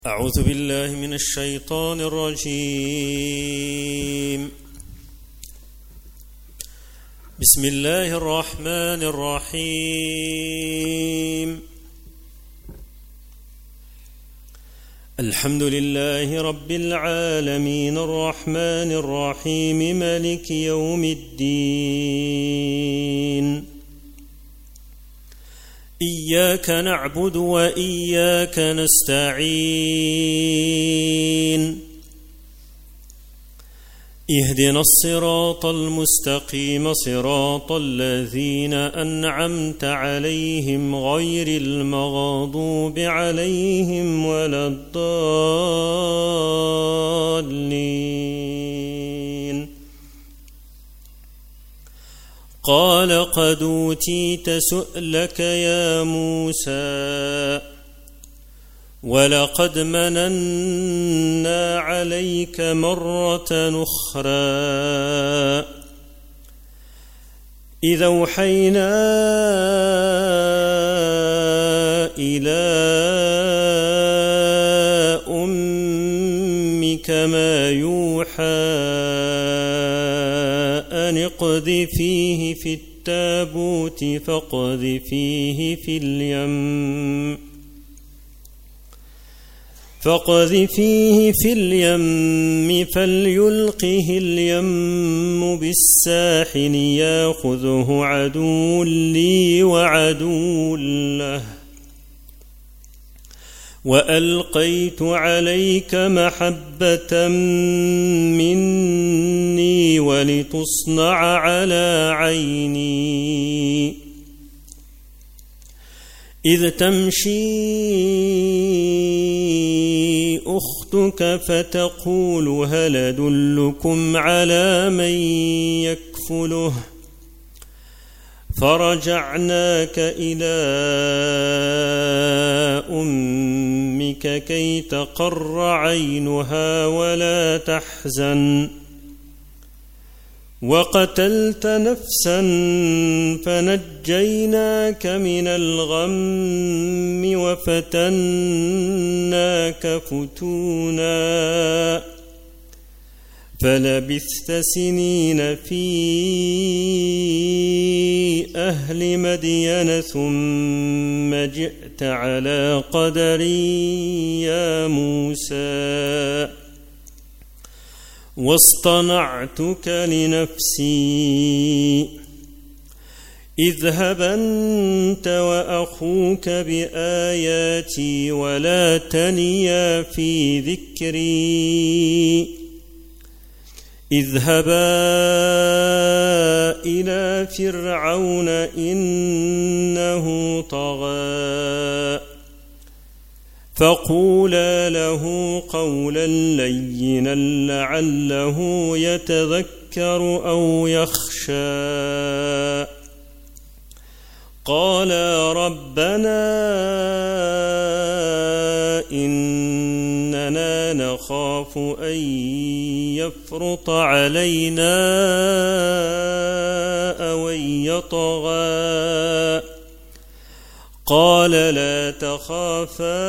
أعوذ بالله من الشيطان الرجيم. بسم الله الرحمن الرحيم. الحمد لله رب العالمين الرحمن الرحيم مالك يوم الدين. إياك نعبد وإياك نستعين. اهدنا الصراط المستقيم صراط الذين أنعمت عليهم غير المغضوب عليهم ولا الضالين. قال قد أوتيت سؤلك يا موسى ولقد مننا عليك مرة أخرى إذ أوحينا إلى أمك ما يوحى أن اقذفيه في التابوت فاقذفيه في اليم فليلقه اليم بالساحل ياخذه عدو لي وعدو له وألقيت عليك محبة مني ولتصنع على عيني إذ تمشي أختك فتقول هل أدلكم على من يكفله فرجعناك إلى أمك كي تقر عينها ولا تحزن وقتلت نفسا فنجيناك من الغم وفتناك فتونا فلبثت سنين في أهل مدين ثم جئت على قدري يا موسى واصطنعتك لنفسي اذهب أنت وأخوك بآياتي ولا تنيا في ذكري اذهبا إلى فرعون إنه طغى فقولا له قولا لينا لعله يتذكر أو يخشى قالا ربنا إننا نخاف أن يفرط علينا أو أن يطغى قال لا تخافا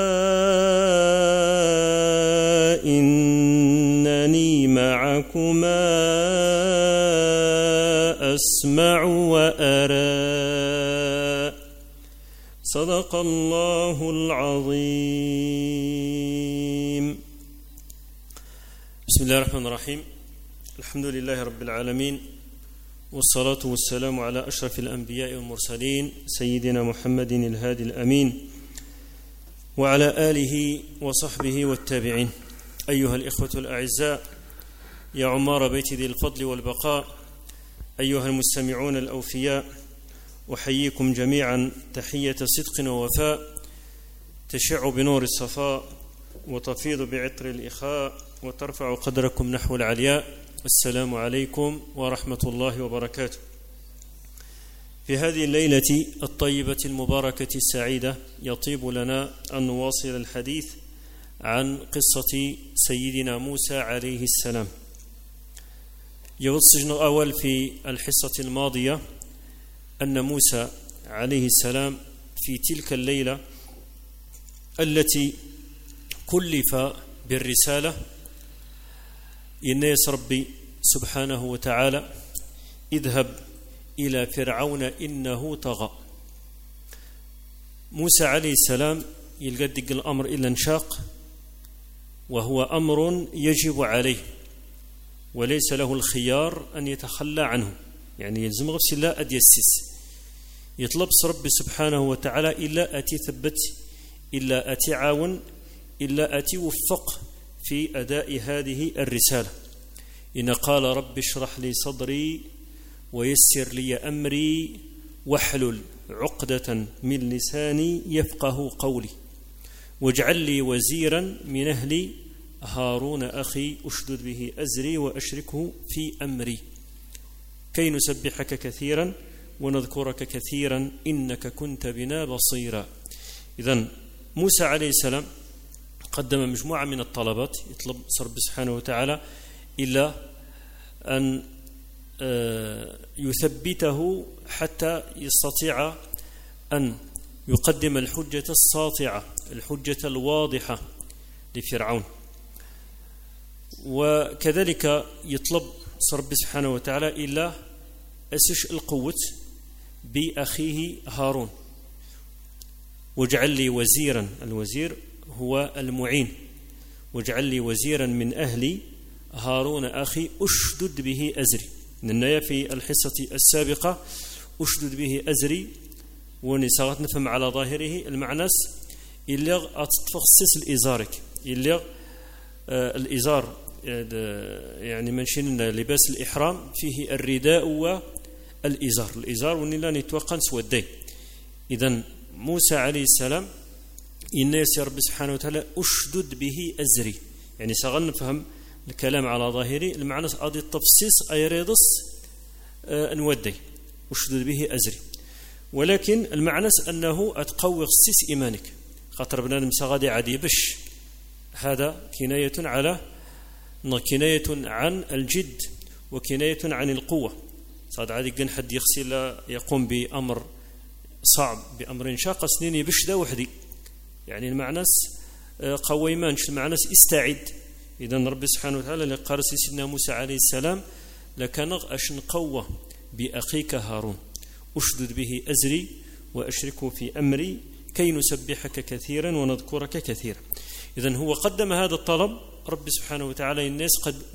إنني معكما أسمع وأرى صدق الله العظيم. بسم الله الرحمن الرحيم. الحمد لله رب العالمين والصلاة والسلام على أشرف الأنبياء والمرسلين سيدنا محمد الهادي الأمين وعلى آله وصحبه والتابعين. أيها الإخوة الأعزاء، يا عمار بيت ذي الفضل والبقاء، أيها المستمعون الأوفياء، أحييكم جميعا تحية صدق ووفاء تشع بنور الصفاء وتفيض بعطر الإخاء وترفع قدركم نحو العلياء. السلام عليكم ورحمة الله وبركاته. في هذه الليلة الطيبة المباركة السعيدة يطيب لنا أن نواصل الحديث عن قصة سيدنا موسى عليه السلام. يوصل الأول في الحصة الماضية أن موسى عليه السلام في تلك الليلة التي كلف بالرسالة الناس ربي سبحانه وتعالى اذهب إلى فرعون إنه طغى. موسى عليه السلام يلقى الأمر إلا انشاق، وهو أمر يجب عليه وليس له الخيار أن يتخلى عنه، يعني يلزم غفس الله أديسس يطلب ربي سبحانه وتعالى إلا أتي ثبت، إلا أتي عاون، إلا أتي وفق في أداء هذه الرسالة. إن قال رب اشرح لي صدري ويسر لي أمري واحلل عقدة من لساني يفقه قولي واجعل لي وزيرا من أهلي هارون أخي أشدد به أزري وأشركه في أمري كي نسبحك كثيرا ونذكرك كثيرا إنك كنت بنا بصيرا. إذن موسى عليه السلام قدم مجموعة من الطلبات يطلب رب سبحانه وتعالى إلا أن يثبته حتى يستطيع أن يقدم الحجة الساطعة، الحجة الواضحة لفرعون. وكذلك يطلب رب سبحانه وتعالى إلا أسش القوة بأخيه هارون. واجعل لي وزيرا، الوزير هو المعين، واجعل لي وزيرا من أهلي هارون أخي أشدد به أزري. لأننا في الحصة السابقة أشدد به أزري ونساغت نفهم على ظاهره المعنى اللي أتفخصص الإزارك اللي الإزار يعني منشن لباس الإحرام فيه الرداء والإزار، الإزار ونلا نتوقن سودي. إذن موسى عليه السلام الناس يا رب سبحانه وتعالى أشدد به أزري، يعني سغن نفهم الكلام على ظاهره المعنى أضي التفصيص أيريضس نودي أشدد به أزري، ولكن المعنى أنه أتقوي خصيص إيمانك خاطر بنادم سغادي عادي بش، هذا كناية على كناية عن الجد وكناية عن القوة. صاد عادي جن حد يغسل يقوم بأمر صعب بأمر شاق سنين بش ذا وحدي، يعني المعنى قويمانش المعنى استعد. إذن رب سبحانه وتعالى لقال سيدنا موسى عليه السلام لكان أشن قوة بأخيك هارون أشدد به أزري وأشركه في أمري كي نسبحك كثيرا ونذكرك كثيرا. إذن هو قدم هذا الطلب رب سبحانه وتعالى الناس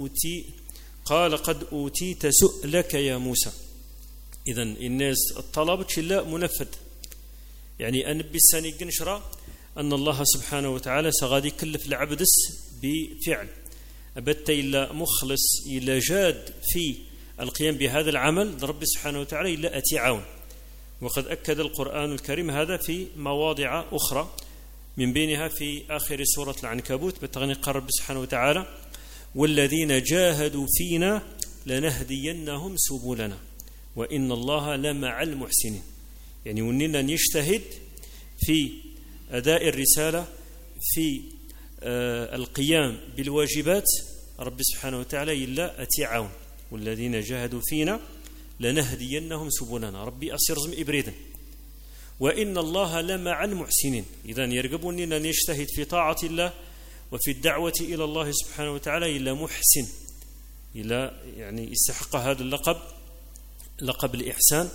قال قد أوتيت سؤلك يا موسى. إذن الناس الطلب لا منفذ، يعني أن بالساني قنشرة أن الله سبحانه وتعالى سغادي كلف العبدس بفعل أبت إلا مخلص إلا جاد في القيام بهذا العمل رب سبحانه وتعالى إلا أتي عون. وقد أكد القرآن الكريم هذا في مواضع أخرى، من بينها في آخر سورة العنكبوت بتغني قال رب سبحانه وتعالى والذين جاهدوا فينا لنهدينهم سبلنا وإن الله لمع المحسنين. يعني وننا نجتهد في أداء الرسالة في القيام بالواجبات رب سبحانه وتعالى إلا أتي عون. والذين جاهدوا فينا لنهدينهم سبلنا ربي أصير زم إبريدا وإن الله لمع المحسنين. إذن يرغبون أن يجتهد في طاعة الله وفي الدعوة إلى الله سبحانه وتعالى إلا محسن، إلا يعني يستحق هذا اللقب لقب الإحسان،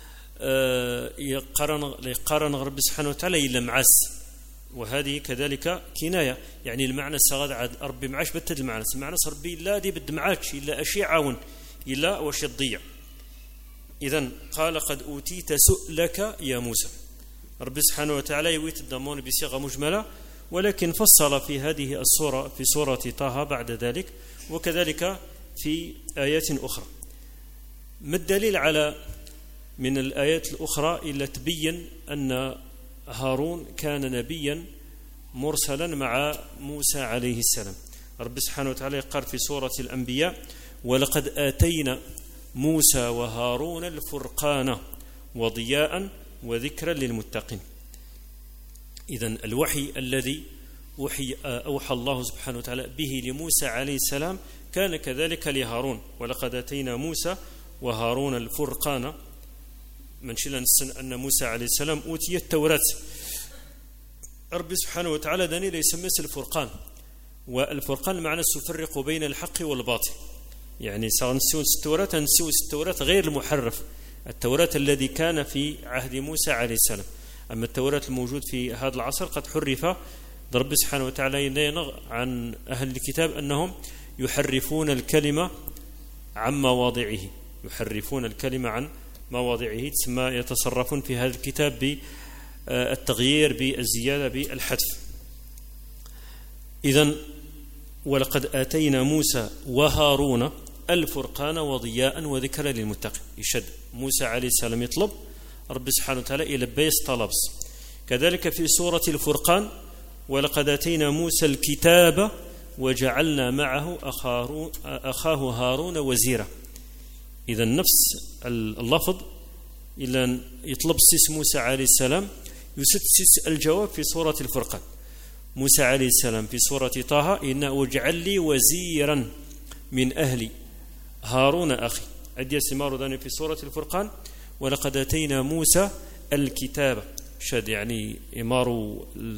يقارن رب سبحانه وتعالى إلا معاس. وهذه كذلك كناية، يعني المعنى السغاد عاد ربي معاش بتد المعنى ربي لا دي بد معاش إلا أشي عاون إلا وش الضيع. إذن قال قد أوتيت سؤلك يا موسى. رب سبحانه وتعالى يويت الضمان بصيغة مجملة، ولكن فصل في هذه السورة في سورة طه بعد ذلك، وكذلك في آيات أخرى. ما الدليل على من الآيات الأخرى إلا تبين أن هارون كان نبيا مرسلا مع موسى عليه السلام. رب سبحانه وتعالى قال في سورة الأنبياء ولقد آتينا موسى وهارون الفرقان وضياء وذكرا للمتقين. إذن الوحي الذي أوحى الله سبحانه وتعالى به لموسى عليه السلام كان كذلك لهارون. ولقد آتينا موسى وهارون الفرقان، من شلن السن أن موسى عليه السلام أوتي التوراة ربي سبحانه وتعالى داني يسمى الفرقان، والفرقان معنى تفرق بين الحق والباطل. يعني سنسيو التوراة غير المحرف، التوراة الذي كان في عهد موسى عليه السلام. أما التوراة الموجود في هذا العصر قد حرف. ربي سبحانه وتعالى ينغ عن أهل الكتاب أنهم يحرفون الكلمة عن مواضعه، يحرفون الكلمة عن مواضعه، تسمى يتصرفون في هذا الكتاب بالتغيير، بالزيادة، بالحذف. إذن ولقد آتينا موسى وهارون الفرقان وضياء وذكرى للمتقين. يشد موسى عليه السلام يطلب رب سبحانه وتعالى إلى بيس طلبس. كذلك في سورة الفرقان ولقد آتينا موسى الكتاب وجعلنا معه أخاه هارون وزيرا. إذا نفس اللفظ إلا يطلب سيس موسى عليه السلام يسد سيس الجواب في سورة الفرقان. موسى عليه السلام في سورة طه إن وجعل لي وزيرا من أهلي هارون أخي. أدي سمار ذاني في سورة الفرقان ولقد أتينا موسى الكتاب. شد يعني إمار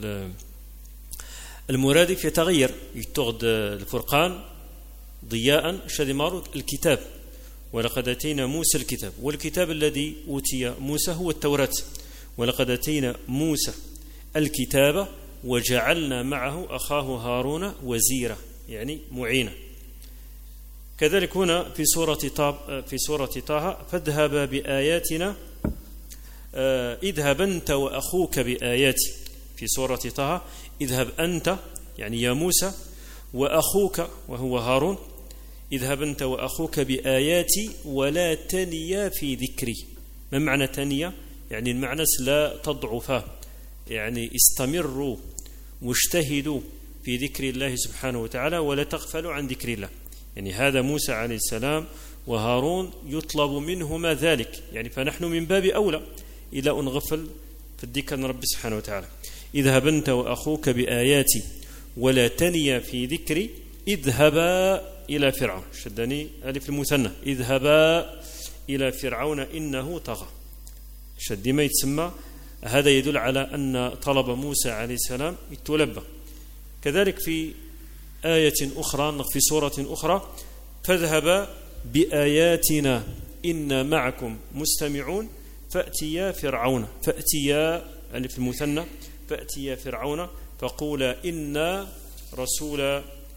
المرادف يتغير، يتغد الفرقان ضياء، شد إمار الكتاب. ولقد أتينا موسى الكتاب، والكتاب الذي أوتي موسى هو التوراة. ولقد أتينا موسى الكتاب وجعلنا معه أخاه هارون وزيرا، يعني معينا. كذلك هنا في سورة طه فاذهب بآياتنا، اذهب أنت وأخوك بآياتي. في سورة طه اذهب أنت يعني يا موسى وأخوك وهو هارون، اذهب أنت وأخوك بآياتي ولا تنيا في ذكري. ما معنى تنيا؟ يعني المعنى لا تضعفا، يعني استمروا واجتهدوا في ذكر الله سبحانه وتعالى ولا تغفلوا عن ذكر الله. يعني هذا موسى عليه السلام وهارون يطلب منهما ذلك، يعني فنحن من باب أولى إلى أن نغفل في الذكر رب سبحانه وتعالى. اذهب أنت وأخوك بآياتي ولا تنيا في ذكري اذهبا إلى فرعون. شدني ألف المثنى، اذهبا إلى فرعون إنه طغى. شد ما يتسمى هذا يدل على أن طلب موسى عليه السلام يتلبى. كذلك في آية أخرى في سورة أخرى فاذهبا بآياتنا إنا معكم مستمعون فأتيا فرعون، فأتيا يعني في المثنى، فأتيا فرعون فقولا إنا رسول،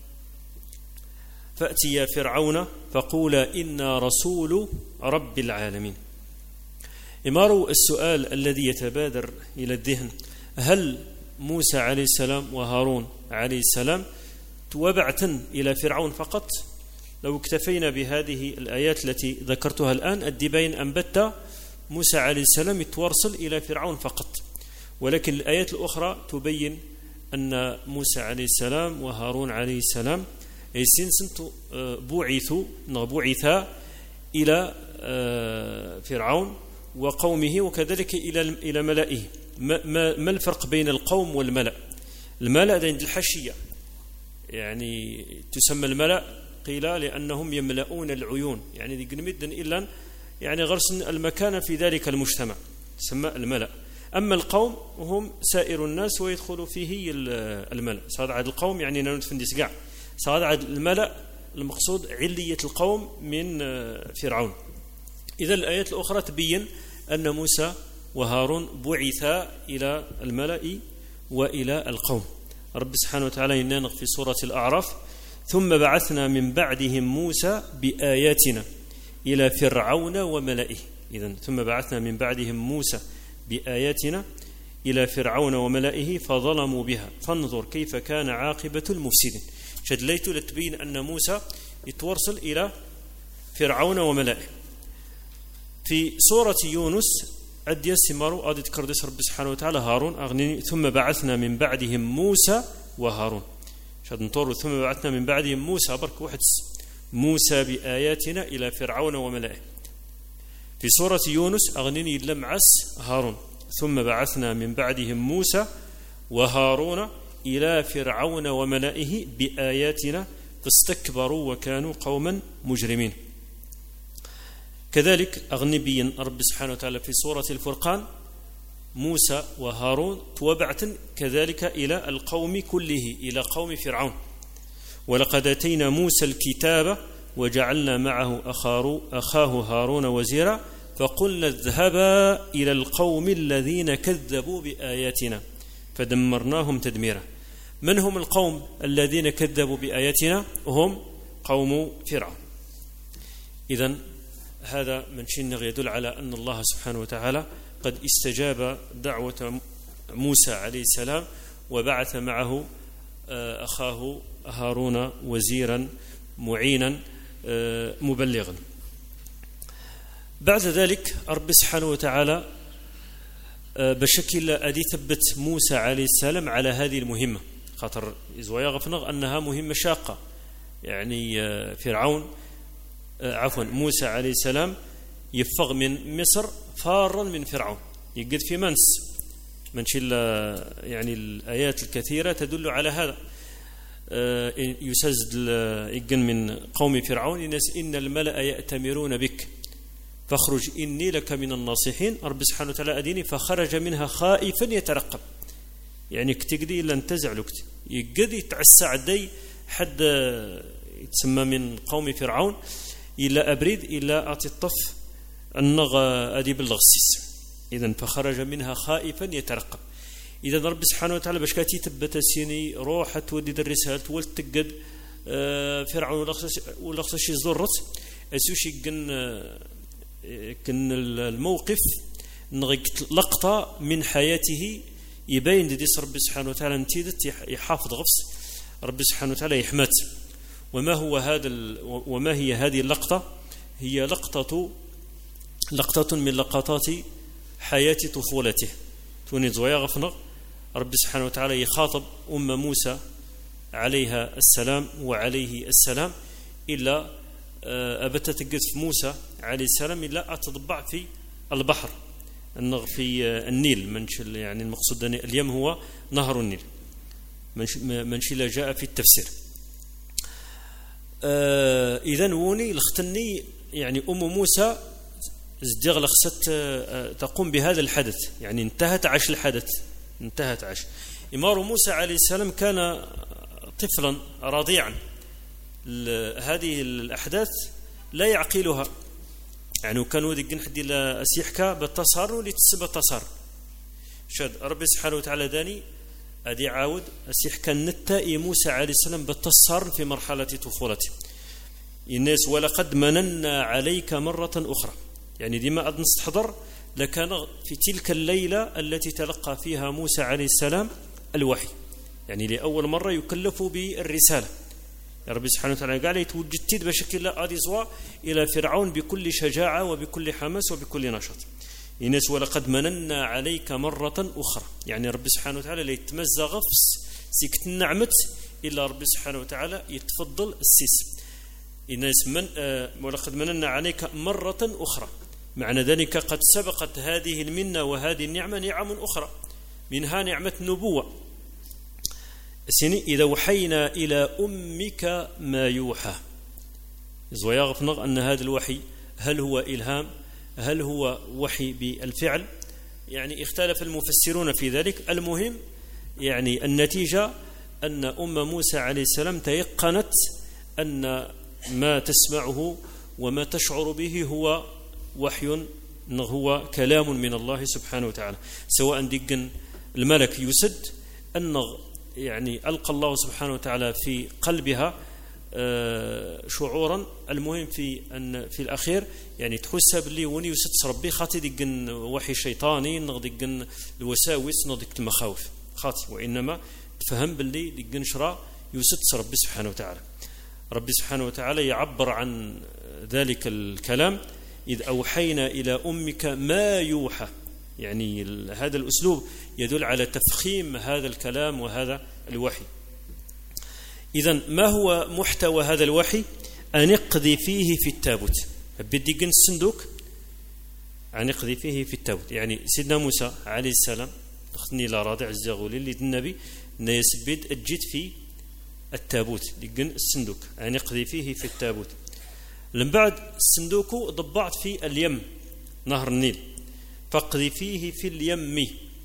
فأتيا فرعون فقولا إنا رسول رب العالمين. إمار السؤال الذي يتبادر إلى الذهن: هل موسى عليه السلام وهارون عليه السلام توبعتن إلى فرعون فقط؟ لو اكتفينا بهذه الآيات التي ذكرتها الآن الدبين أنبت موسى عليه السلام يتورصل إلى فرعون فقط. ولكن الآيات الأخرى تبين أن موسى عليه السلام وهارون عليه السلام بعثا إلى فرعون وقومه وكذلك إلى ملئه. ما الفرق بين القوم والملأ؟ الملأ عند الحشية، يعني تسمى الملأ قيل لأنهم يملؤون العيون، يعني قنمدا إلا يعني غرس المكان في ذلك المجتمع تسمى الملأ. أما القوم هم سائر الناس ويدخل فيه الملأ. صاد عاد القوم يعني نفندس قاع، صاد عاد الملأ المقصود علية القوم من فرعون. إذا الآيات الأخرى تبين أن موسى وهارون بعثا إلى الملأ وإلى القوم. رب سبحانه وتعالى ينانق في سورة الأعراف: ثم بعثنا من بعدهم موسى بآياتنا إلى فرعون وملئه. إذن ثم بعثنا من بعدهم موسى بآياتنا إلى فرعون وملئه فظلموا بها فانظر كيف كان عاقبة المفسدين. شدليت لتبين أن موسى يتورسل إلى فرعون وملئه. في سورة يونس أدي السمار أدي تكردس رب سبحانه وتعالى هارون أغني ثم بعثنا من بعدهم موسى وهارون. شد نطور ثم بعثنا من بعدهم موسى برك واحد موسى بآياتنا إلى فرعون وملئه. في سورة يونس أغنني لمعس هارون ثم بعثنا من بعدهم موسى وهارون إلى فرعون وملئه بآياتنا فاستكبروا وكانوا قوما مجرمين. كذلك أغنبيا رب سبحانه وتعالى في سورة الفرقان موسى وهارون توبعة كذلك إلى القوم كله، إلى قوم فرعون. ولقد آتينا موسى الكتاب وجعلنا معه أخاه هارون وزيرا فقلنا اذهبا إلى القوم الذين كذبوا بآياتنا فدمرناهم تدميرا. من هم القوم الذين كذبوا بآياتنا؟ هم قوم فرعون. إذن هذا من شيء يدل على أن الله سبحانه وتعالى قد استجاب دعوة موسى عليه السلام وبعث معه أخاه هارون وزيرا معينا مبلغا. بعد ذلك رب سبحانه وتعالى بشكل أدي ثبت موسى عليه السلام على هذه المهمة، خاطر إزوايا غفنغ أنها مهمة شاقة. يعني موسى عليه السلام يفغ من مصر فارا من فرعون، يقد في منس يعني الآيات الكثيرة تدل على هذا. يسجد يقن من قوم فرعون إن الملأ يأتمرون بك فاخرج إني لك من الناصحين. رب سبحانه وتعالى أديني فخرج منها خائفا يترقب، يعني كتقدي إلا انتزع لكت يقد يتعسى عدي حد يتسمى من قوم فرعون إلا أبريد إلا أعطي الطف النغ أدي بالغسيس. إذن فخرج منها خائفا يترقب. إذا رب سبحانه وتعالى باش كاتي تبت سيني روح تودي الرسالة ولتقد فرعون ولخص زرت أسوشي كن الموقف لقطة من حياته يبين ديس رب سبحانه وتعالى انتيدت يحافظ غفص رب سبحانه وتعالى يحمت. وما هي هذه اللقطة؟ هي لقطة من لقطات حياة طفولته. توني زويا غفنغ رب سبحانه وتعالى يخاطب موسى عليها السلام وعليه السلام إلا أبت تقف موسى عليه السلام إلا أتضبع في البحر في النيل. يعني المقصود اليوم هو نهر النيل منشل جاء في التفسير. إذن وني لختني يعني موسى ازدغ لخست تقوم بهذا الحدث، يعني انتهت عش الحدث انتهت عش. إمار موسى عليه السلام كان طفلا رضيعا، هذه الأحداث لا يعقلها، يعني كانوا ذيك حد لا أسيحك بالتصار ولتسب التصار شد. رب سبحانه وتعالى داني أدي عاود أسيحك النتائي موسى عليه السلام بالتصار في مرحلة طفولته. الناس ولقد مننا عليك مرة أخرى، يعني ديما أدن استحضر لكان في تلك الليلة التي تلقى فيها موسى عليه السلام الوحي، يعني لأول مرة يكلف بالرسالة. رب سبحانه وتعالى قال يتوجد بشكل لا أدزوا إلى فرعون بكل شجاعة وبكل حماس وبكل نشاط. الناس ولقد مننا عليك مرة أخرى، يعني رب سبحانه وتعالى ليتمزغ سكت النعمة إلا رب سبحانه وتعالى يتفضل السيس. الناس ولقد مننا عليك مرة أخرى، معنى ذلك قد سبقت هذه المنة وهذه النعمة نعم أخرى، منها نعمة النبوة. إذا وحينا إلى أمك ما يوحى، ويغفنغ أن هذا الوحي هل هو إلهام هل هو وحي بالفعل، يعني اختلف المفسرون في ذلك. المهم يعني النتيجة أن موسى عليه السلام تيقنت أن ما تسمعه وما تشعر به هو وحي، هو كلام من الله سبحانه وتعالى، سواء دقن الملك يسد أن يعني ألقى الله سبحانه وتعالى في قلبها شعورا. المهم في الأخير يعني تحسب لي وني يسد ربي خاطي دقن وحي شيطاني نغدقن الوساوس نغدق المخاوف خاطي، وإنما تفهم باللي دقن شرا يسد ربي سبحانه وتعالى. ربي سبحانه وتعالى يعبر عن ذلك الكلام إذ أوحينا إلى أمك ما يوحى، يعني هذا الأسلوب يدل على تفخيم هذا الكلام وهذا الوحي. إذن ما هو محتوى هذا الوحي؟ أن اقذي فيه في التابوت، بدي قن الصندوق أن اقذي فيه في التابوت، يعني سيدنا موسى عليه السلام أخذني لا راضع الزغولي اللي النبي نيسبد أجد في التابوت لقن الصندوق أن اقذي فيه في التابوت. لما بعد الصندوق ضبعت في اليم نهر النيل، فاقذي فيه في اليم،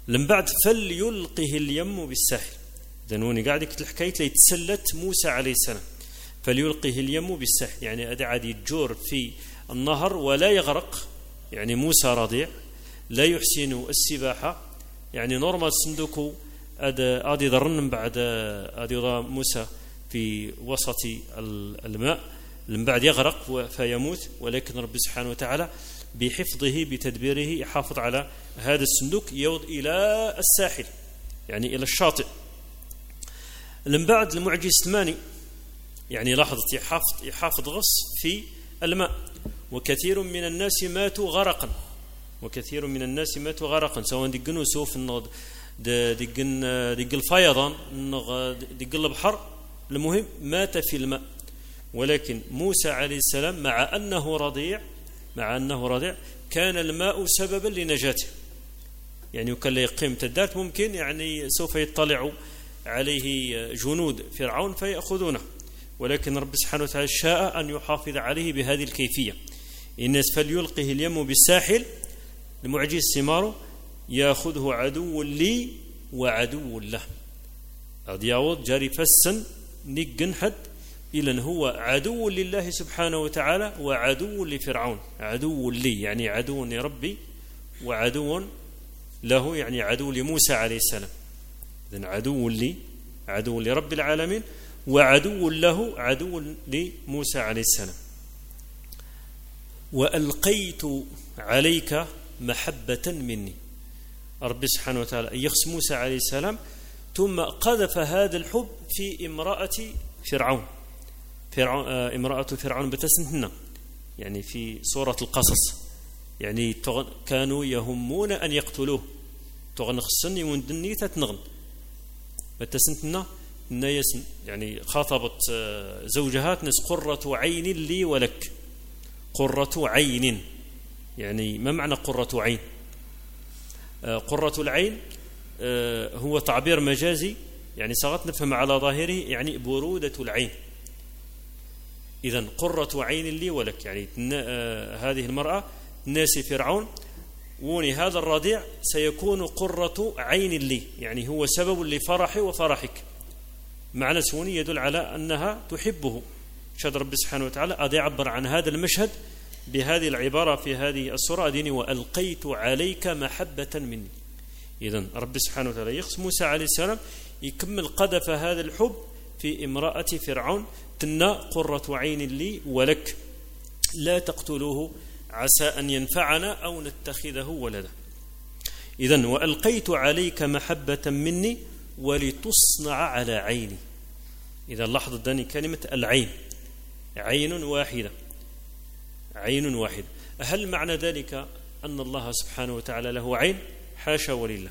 من بعد فليلقه اليم بالساحل. دنوني قاعد يكتب الحكاية اللي تسلت موسى عليه السلام، فليلقه اليم بالساحل، يعني أدي عادي يتجور في النهر ولا يغرق، يعني موسى رضيع لا يحسن السباحة، يعني نورمال صندوقه أدي ضرن من بعد أدي موسى في وسط الماء، من بعد يغرق فيموت، ولكن رب سبحانه وتعالى بحفظه بتدبيره يحافظ على هذا الصندوق يوض إلى الساحل، يعني إلى الشاطئ. من بعد المعجز الثماني، يعني لاحظت يحافظ غص في الماء. وكثير من الناس ماتوا غرقا، وكثير من الناس ماتوا غرقا، سواء دقنوا سوف النض دق الفيضان دق البحر، المهم مات في الماء. ولكن موسى عليه السلام مع أنه رضيع كان الماء سببا لنجاته، يعني وكان يقيم تدات ممكن يعني سوف يطلع عليه جنود فرعون فيأخذونه، ولكن رب سبحانه وتعالى شاء أن يحافظ عليه بهذه الكيفية. الناس فليلقه اليم بالساحل، المعجز سماره يأخذه عدو لي وعدو له. أضياوض جاري فسن نجن حد إذن هو عدو لله سبحانه وتعالى وعدو لفرعون. عدو لي يعني عدو لربي، وعدو له يعني عدو لموسى عليه السلام. إذن عدو لي عدو لرب العالمين، وعدو له عدو لموسى عليه السلام. وألقيت عليك محبة مني، رب سبحانه وتعالى يخص موسى عليه السلام، ثم قذف هذا الحب في امرأة فرعون. امرأة فرعون بتسنتنا يعني في سورة القصص، يعني كانوا يهمون أن يقتلوه، تغنخصني وندني تتنغن بتسنتنا نيسن، يعني خاطبت زوجها نس قرة عين لي ولك. قرة عين يعني ما معنى قرة عين؟ قرة العين هو تعبير مجازي، يعني صارت نفهم على ظاهره يعني برودة العين. إذن قرة عين لي ولك، يعني هذه المرأة ناسي فرعون وني هذا الرضيع سيكون قرة عين لي، يعني هو سبب لفرحي وفرحك. معنى سوني يدل على أنها تحبه. شهد رب سبحانه وتعالى أدي عبر عن هذا المشهد بهذه العبارة في هذه السورة ديني وألقيت عليك محبة مني. إذن رب سبحانه وتعالى يخص موسى عليه السلام يكمل قذف هذا الحب في امرأة فرعون، تنا قرة عين لي ولك لا تقتلوه عسى أن ينفعنا أو نتخذه ولدا. إذن وألقيت عليك محبة مني ولتصنع على عيني. إذا لاحظ داني كلمة العين، عين واحدة، عين واحدة. هل معنى ذلك أن الله سبحانه وتعالى له عين؟ حاشا ولله،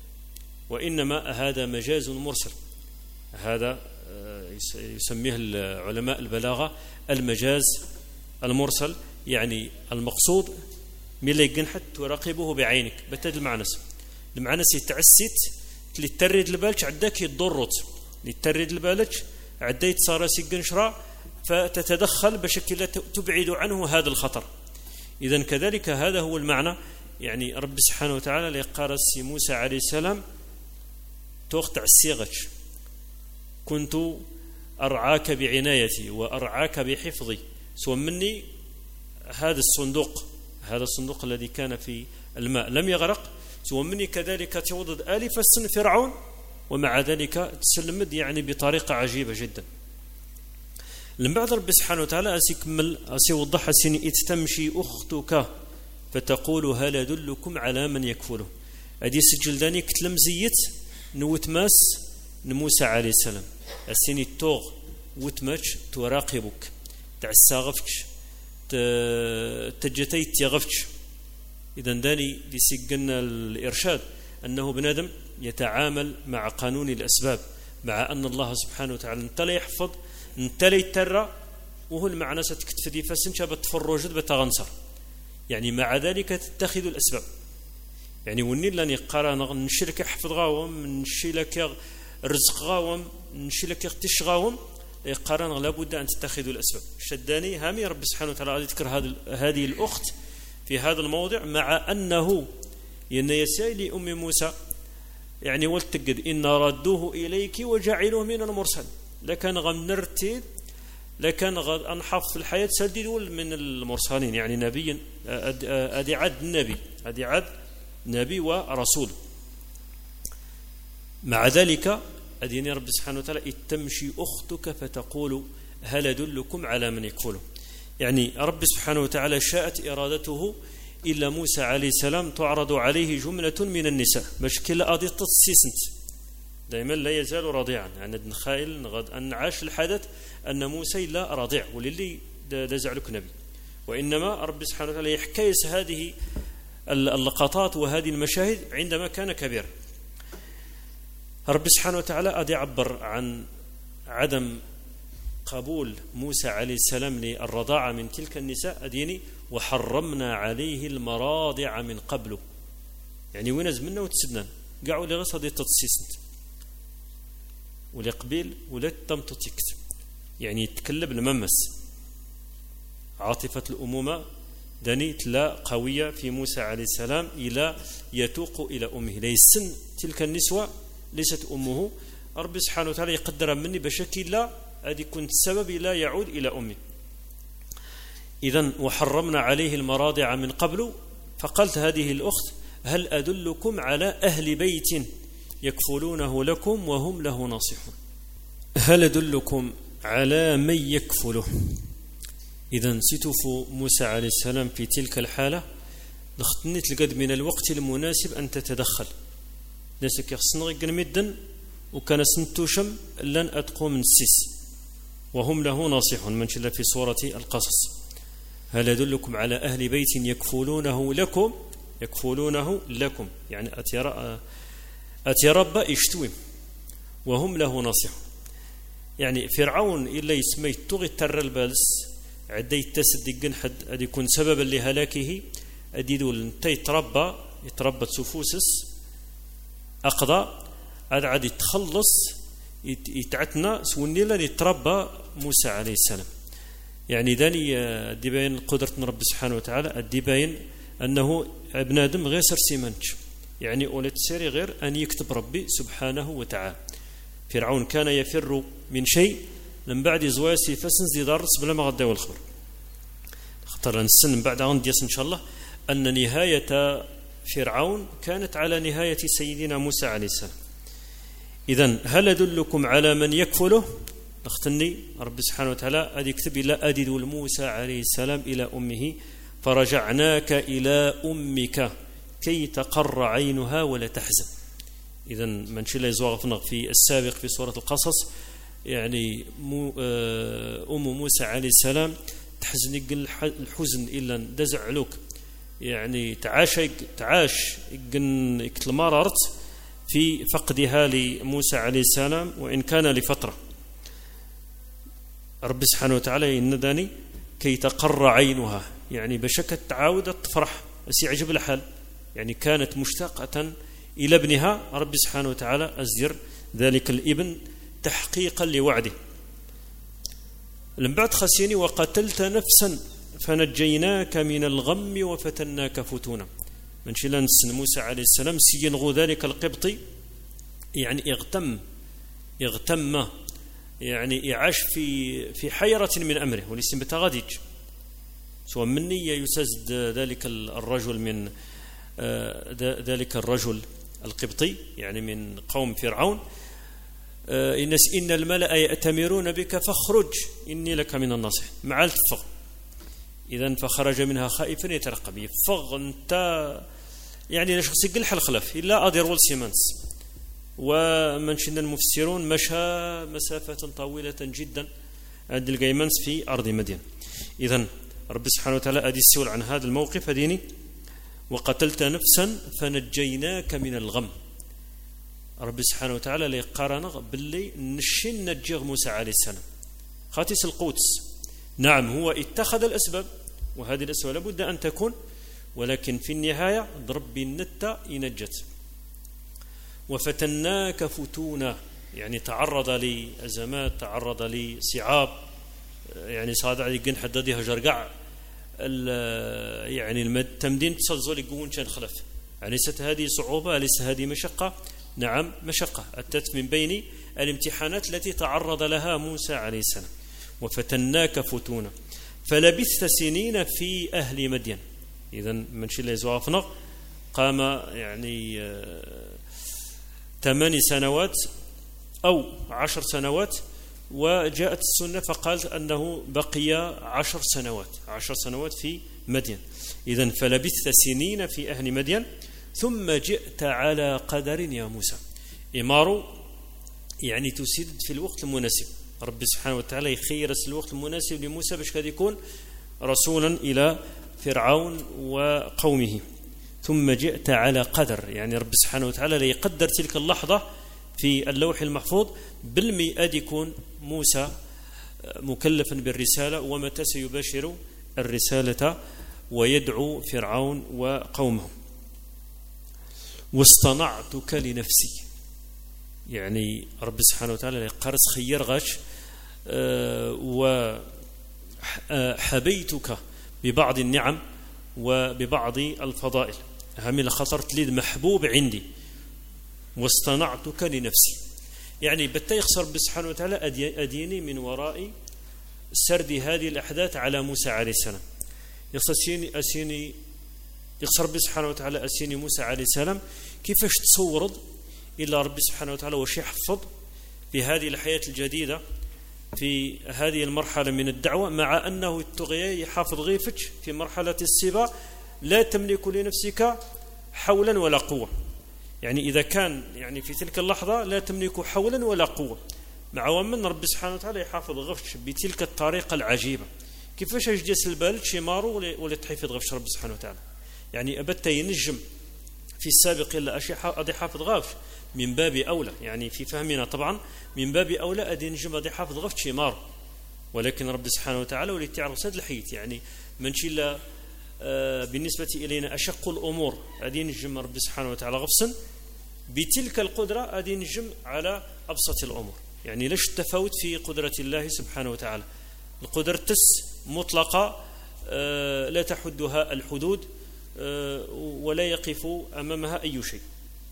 وإنما هذا مجاز مرسل. هذا يسميه العلماء البلاغة المجاز المرسل، يعني المقصود من اللي يجنحت تراقبه بعينك بتد المعنى يتعسيت اللي ترد البالش عداك يضرط، اللي ترد البالش عديت صار سيجنشرا فتتدخل بشكل تبعد عنه هذا الخطر. إذن كذلك هذا هو المعنى، يعني رب سبحانه وتعالى لقارس موسى عليه السلام توقع السيغش، كنت أرعاك بعنايتي وأرعاك بحفظي، سوى مني هذا الصندوق الذي كان في الماء لم يغرق، سوى مني كذلك توضد آلف السن فرعون، ومع ذلك تسلمد يعني بطريقة عجيبة جدا. لما بعد رب سبحانه وتعالى أسيكمل أسيوضح سني تمشي أختك فتقول هل أدلكم على من يكفله. أدي سجل داني كتلم زيت نوت ماس نموسى عليه السلام السني التوغ وتماتش تراقبك تعساغفكش تجتي تيغفكش. إذن داني لسجلنا الإرشاد أنه بنادم يتعامل مع قانون الأسباب، مع أن الله سبحانه وتعالى انت لا يحفظ انت لا يترى، وهو المعنى ستكتف دي فسنشا بتفرجت بتغنصر، يعني مع ذلك تتخذ الأسباب. يعني ونين لن يقرأ نشيلك حفظ غاوم نشيلك رزق غاوم نشيلك اختش غاوم، يقرأ لابد أن تتخذ الأسباب. شداني هامي رب سبحانه وتعالى يذكر هذه الأخت في هذا الموضع، مع أنه ينيسي لأم موسى يعني والتقد إن ردوه إليك وجعلوه من المرسل لكان غنرتيد لكان غد أنحف في الحياة سديد من المرسلين يعني نبي أدي عد نبي ورسول. مع ذلك أديني رب سبحانه وتعالى تمشي أختك فتقول هل أدلكم على من يكفله. يعني رب سبحانه وتعالى شاءت إرادته إلا موسى عليه السلام تعرض عليه جملة من النساء مشكلة أضي تتصيصنت دائما لا يزال رضيعا يعني نخايل غد أن عاش الحدث أن موسى لا رضيع وللي دزعلك نبي وإنما رب سبحانه وتعالى يحكيس هذه اللقطات وهذه المشاهد عندما كان كبيرا. رب سبحانه وتعالى أدي عبر عن عدم قبول موسى عليه السلام للرضاعة من تلك النساء أديني وحرمنا عليه المراضع من قبله يعني وين زمنا وتسدنا قاعوا لي غصة دي تتصيصنت ولا قبيل ولا تم تتكت يعني يتكلب الممس عاطفة الأمومة داني تلا قوية في موسى عليه السلام إلى يتوق إلى أمه ليسن تلك النسوة ليست أمه رب سبحانه وتعالى يقدر مني بشكل لا أدي كنت سبب لا يعود إلى أمي. إذن وحرمنا عليه المراضع من قبل فقالت هذه الأخت هل أدلكم على أهل بيت يكفلونه لكم وهم له ناصحون. هل أدلكم على من يكفله. إذن ستف موسى عليه السلام في تلك الحالة نختنيت لقد من الوقت المناسب أن تتدخل ناسك يخصنغ مدن وكان سنتوشم لن أتقو من السيس وهم له ناصحون من شل في سورة القصص. هل أدلكم على أهل بيت يكفلونه لكم يعني أتيرب اشتوي وهم له ناصحون. يعني فرعون إلا يسمي تغي تر البالس عدي تصدق حد أدي يكون سببا لهلاكه أدي دول انتي يتربى سفوسس أقضى عاد يتخلص يتعتنا سوني اللي يتربى موسى عليه السلام. يعني ذاني الدباين قدرة رب سبحانه وتعالى الدباين أنه ابن آدم غير سرسيمانش يعني أولت سيري غير أن يكتب ربي سبحانه وتعالى. فرعون كان يفر من شيء من بعد زواسي فسنز يدرس بلا ما غدا والخبر اختار نسن من بعد عندي إن شاء الله أن نهاية فرعون كانت على نهاية سيدنا موسى عليه السلام. إذن هل أدلكم على من يكفله نختني رب سبحانه وتعالى أدي كتب إلى أدد موسى عليه السلام إلى أمه فرجعناك إلى أمك كي تقر عينها ولا تحزن. إذن من شلا يزوغ في السابق في سورة القصص يعني أم موسى عليه السلام تحزن الحزن إلا دزع علوك يعني تعاش يكتلماررت في فقدها لموسى عليه السلام وإن كان لفترة. رب سبحانه وتعالى ينداني كي تقر عينها يعني بشكل تعاودت تفرح بس يعجب الحال يعني كانت مشتاقة إلى ابنها رب سبحانه وتعالى أزجر ذلك الابن تحقيقا لوعده. لم بعد خسيني وقتلت نفسا فنجيناك من الغم وفتناك فتونا من شلان موسى عليه السلام سينغو ذلك القبطي يعني اغتم يعني يعاش في حيرة من أمره ولسن بتغاديج سواء مني يسزد ذلك الرجل من ذلك الرجل القبطي يعني من قوم فرعون إن الملأ يأتمرون بك فاخرج إني لك من الناصح مع الفغ. إذن فخرج منها خائفا يترقب يفغ أنت يعني لشخص يقلح الخلف إلا أدير والسيمانس. ومن شن المفسرون مشى مسافة طويلة جدا عند القيمنس في أرض مدين. إذن رب سبحانه وتعالى أدي السؤال عن هذا الموقف أديني وقتلت نفسا فنجيناك من الغم. رب سبحانه وتعالى ليقارن باللي نشن نجيغ موسى عليه السلام خاتس القدس. نعم هو اتخذ الأسباب وهذه الأسباب لابد أن تكون ولكن في النهاية ضرب النت ينجت. وفتناك فتونا يعني تعرض لأزمات تعرض لصعاب يعني صادع يقن حددي هجرقع يعني التمدين تصل زول يقون شان خلف يعني ليست هذه صعوبة ليس هذه مشقة نعم مشقة أتت من بين الامتحانات التي تعرض لها موسى عليه السلام. وفتناك فتونا فلبثت سنين في أهل مدين. إذن من شيء يزوافنا قام يعني 8 سنوات أو 10 سنوات، وجاءت السنة فقالت أنه بقي 10 سنوات في مدين. إذن فلبثت سنين في أهل مدين ثم جئت على قدر يا موسى. إمارو يعني تسدد في الوقت المناسب. رب سبحانه وتعالى يخير الوقت المناسب لموسى باش قد يكون رسولا إلى فرعون وقومه. ثم جئت على قدر، يعني رب سبحانه وتعالى ليقدر تلك اللحظة في اللوح المحفوظ بالمئة يكون موسى مكلفا بالرسالة ومتى سيباشر الرسالة ويدعو فرعون وقومه. واصطنعتك لنفسي، يعني رب سبحانه وتعالى قرص خير غش وحبيتك ببعض النعم وببعض الفضائل. هم خطر تليد محبوب عندي. واصطنعتك لنفسي، يعني بتا يخسر رب سبحانه وتعالى أديني من وراء سرد هذه الأحداث على موسى عليه السلام. يخسر رب سبحانه وتعالى أسيني موسى عليه السلام كيفاش تصورد إلا رب سبحانه وتعالى وش يحفظ في هذه الحياة الجديدة في هذه المرحلة من الدعوة، مع أنه التغيى يحافظ غيفتش في مرحلة الصبا لا تملك لنفسك حولا ولا قوة. يعني إذا كان يعني في تلك اللحظة لا تملك حولا ولا قوة، مع ومن رب سبحانه وتعالى يحافظ غفتش بتلك الطريقة العجيبة. كيفاش يجلس البال شمارو ولا تحفظ غفتش رب سبحانه وتعالى؟ يعني أبت ينجم في السابق إلا أشياء أدي حافظ غاف من باب أولى، يعني في فهمنا طبعا من باب أولى أدي نجم أدي حافظ غاف شمار. ولكن رب سبحانه وتعالى ولي تعرف سد الحيط، يعني من شيء بالنسبة إلينا أشق الأمور أدي نجم رب سبحانه وتعالى غفصا بتلك القدرة أدي نجم على أبسط الأمور. يعني ليش التفاوت في قدرة الله سبحانه وتعالى؟ القدرة تس مطلقة لا تحدها الحدود ولا يقف أمامها أي شيء.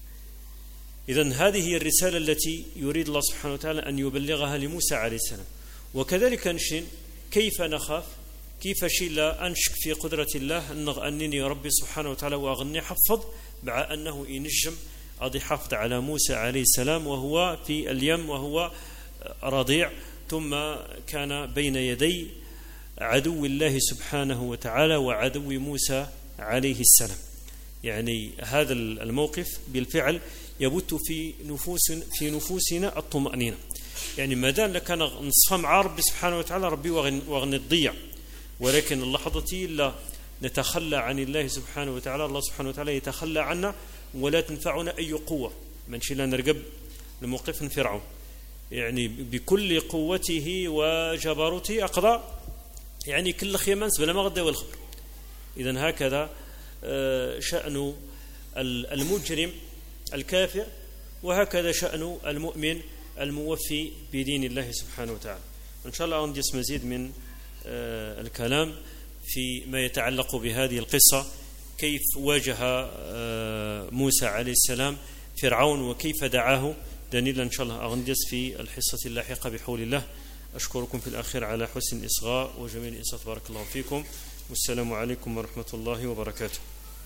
إذن هذه هي الرسالة التي يريد الله سبحانه وتعالى أن يبلغها لموسى عليه السلام. وكذلك نشين كيف نخاف، كيف شيء لا أنشك في قدرة الله أنني ربي سبحانه وتعالى وأغني حفظ، مع أنه ينجم أضي حفظ على موسى عليه السلام وهو في اليم وهو رضيع، ثم كان بين يدي عدو الله سبحانه وتعالى وعدو موسى عليه السلام. يعني هذا الموقف بالفعل يبث في نفوسنا الطمأنينة. يعني ما دام لكان نصفى مع ربي سبحانه وتعالى ربي وغني الضيع، ولكن اللحظة لا نتخلى عن الله سبحانه وتعالى، الله سبحانه وتعالى يتخلى عنا ولا تنفعنا أي قوة. من شيء لا نرقب لموقف فرعون، يعني بكل قوته وجبروته أقضى يعني كل خيمانس بلا ما غدا والخبر. إذن هكذا شأن المجرم الكافر، وهكذا شأن المؤمن الموفي بدين الله سبحانه وتعالى. إن شاء الله عندي مزيد من الكلام في ما يتعلق بهذه القصة، كيف واجه موسى عليه السلام فرعون وكيف دعاه دليل إن شاء الله أغندس في الحصة اللاحقة بحول الله. أشكركم في الأخير على حسن الإصغاء وجميل الإنصات. بارك الله فيكم، والسلام عليكم ورحمة الله وبركاته.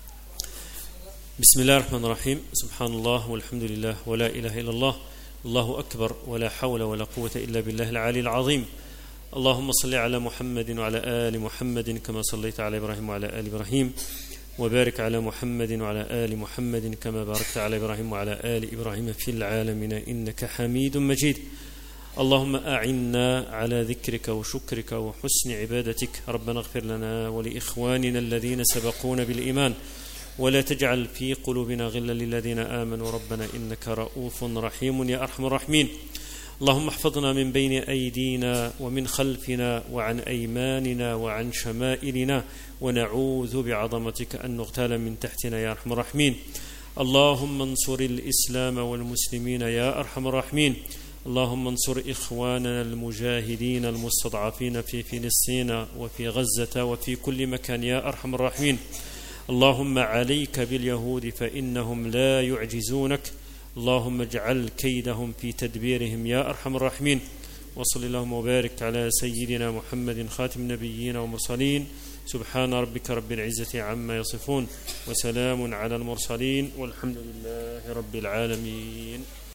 بسم الله الرحمن الرحيم. سبحان الله والحمد لله ولا إله إلا الله، الله أكبر، ولا حول ولا قوة إلا بالله العلي العظيم. اللهم صل على محمد وعلى آل محمد كما صليت على إبراهيم وعلى آل إبراهيم، وبارك على محمد وعلى آل محمد كما باركت على إبراهيم وعلى آل إبراهيم في العالمين إنك حميد مجيد. اللهم أعنا على ذكرك وشكرك وحسن عبادتك. ربنا اغفر لنا ولإخواننا الذين سبقونا بالإيمان، ولا تجعل في قلوبنا غلا للذين آمنوا ربنا إنك رؤوف رحيم يا أرحم الراحمين. اللهم احفظنا من بين أيدينا ومن خلفنا وعن أيماننا وعن شمائلنا، ونعوذ بعظمتك أن نغتال من تحتنا يا أرحم الراحمين. اللهم انصر الإسلام والمسلمين يا أرحم الراحمين. اللهم انصر إخواننا المجاهدين المستضعفين في فلسطين وفي غزة وفي كل مكان يا أرحم الراحمين. اللهم عليك باليهود فإنهم لا يعجزونك، اللهم اجعل كيدهم في تدبيرهم يا أرحم الراحمين. وصل اللهم وبارك على سيدنا محمد خاتم النبيين والمرسلين. سبحان ربك رب العزة عما يصفون، وسلام على المرسلين، والحمد لله رب العالمين.